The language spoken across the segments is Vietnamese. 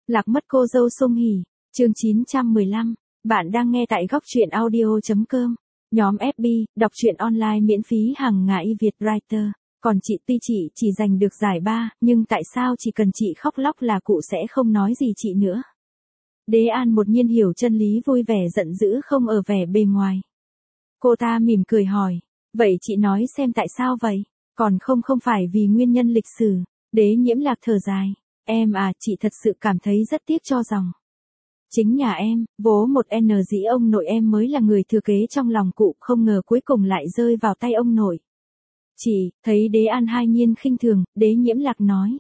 Lạc mất cô dâu Sung Hỉ, chương 915, bạn đang nghe tại góc truyện audio.com, nhóm FB, đọc truyện online miễn phí hàng ngày Việt Writer, còn chị tuy chị chỉ giành được giải 3, nhưng tại sao chỉ cần chị khóc lóc là cụ sẽ không nói gì chị nữa. Đế An một nhiên hiểu chân lý vui vẻ giận dữ không ở vẻ bề ngoài. Cô ta mỉm cười hỏi, vậy chị nói xem tại sao vậy, còn không phải vì nguyên nhân lịch sử. Đế Nhiễm Lạc thở dài, em à, chị thật sự cảm thấy rất tiếc cho Dòng. Chính nhà em, bố một N dĩ ông nội em mới là người thừa kế trong lòng cụ, không ngờ cuối cùng lại rơi vào tay ông nội. Chị, thấy Đế An hai nhiên khinh thường, Đế Nhiễm Lạc nói.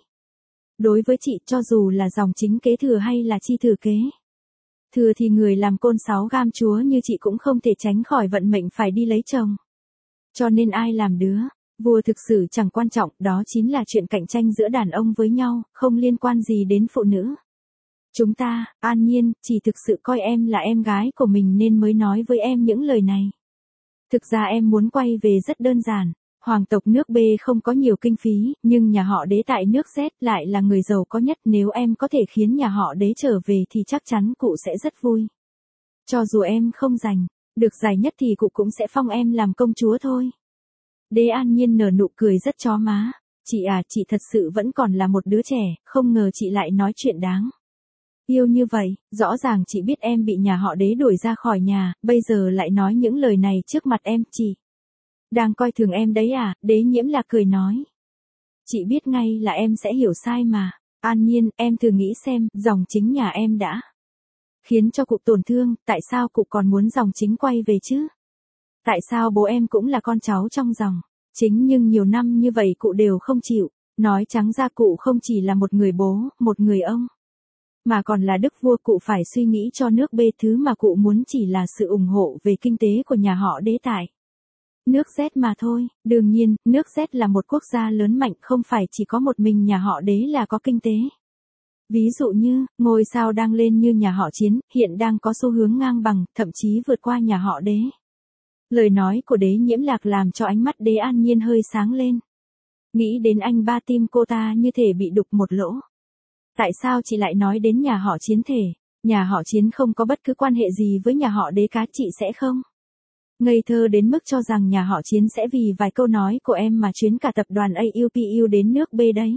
Đối với chị, cho dù là Dòng chính kế thừa hay là chi thừa kế. Thừa thì người làm côn sáu gam chúa như chị cũng không thể tránh khỏi vận mệnh phải đi lấy chồng. Cho nên ai làm đứa, vua thực sự chẳng quan trọng, đó chính là chuyện cạnh tranh giữa đàn ông với nhau, không liên quan gì đến phụ nữ. Chúng ta, An Nhiên, chỉ thực sự coi em là em gái của mình nên mới nói với em những lời này. Thực ra em muốn quay về rất đơn giản, hoàng tộc nước B không có nhiều kinh phí, nhưng nhà họ Đế tại nước Z lại là người giàu có nhất, nếu em có thể khiến nhà họ Đế trở về thì chắc chắn cụ sẽ rất vui. Cho dù em không giành được giải nhất thì cụ cũng sẽ phong em làm công chúa thôi. Đế An Nhiên nở nụ cười rất chó má, chị à, chị thật sự vẫn còn là một đứa trẻ, không ngờ chị lại nói chuyện đáng yêu như vậy, rõ ràng chị biết em bị nhà họ Đế đuổi ra khỏi nhà, bây giờ lại nói những lời này trước mặt em, chị đang coi thường em đấy à. Đế Nhiễm Lạc cười nói, chị biết ngay là em sẽ hiểu sai mà. An Nhiên, em thử nghĩ xem, Dòng chính nhà em đã khiến cho cụ tổn thương, tại sao cụ còn muốn Dòng chính quay về chứ? Tại sao bố em cũng là con cháu trong Dòng chính nhưng nhiều năm như vậy cụ đều không chịu, nói trắng ra cụ không chỉ là một người bố, một người ông, mà còn là đức vua. Cụ phải suy nghĩ cho nước B, thứ mà cụ muốn chỉ là sự ủng hộ về kinh tế của nhà họ Đế tại nước Z mà thôi. Đương nhiên, nước Z là một quốc gia lớn mạnh, không phải chỉ có một mình nhà họ Đế là có kinh tế. Ví dụ như, ngôi sao đang lên như nhà họ Chiến, hiện đang có xu hướng ngang bằng, thậm chí vượt qua nhà họ Đế. Lời nói của Đế Nhiễm Lạc làm cho ánh mắt Đế An Nhiên hơi sáng lên. Nghĩ đến anh ba, tim cô ta như thể bị đục một lỗ. Tại sao chị lại nói đến nhà họ Chiến thể? Nhà họ Chiến không có bất cứ quan hệ gì với nhà họ Đế cả, chị sẽ không ngây thơ đến mức cho rằng nhà họ Chiến sẽ vì vài câu nói của em mà chuyến cả tập đoàn AUPU đến nước B đấy.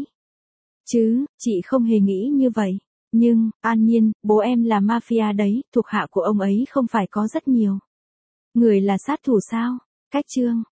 Chứ, chị không hề nghĩ như vậy. Nhưng, An Nhiên, bố em là mafia đấy, thuộc hạ của ông ấy không phải có rất nhiều người là sát thủ sao? Cách chương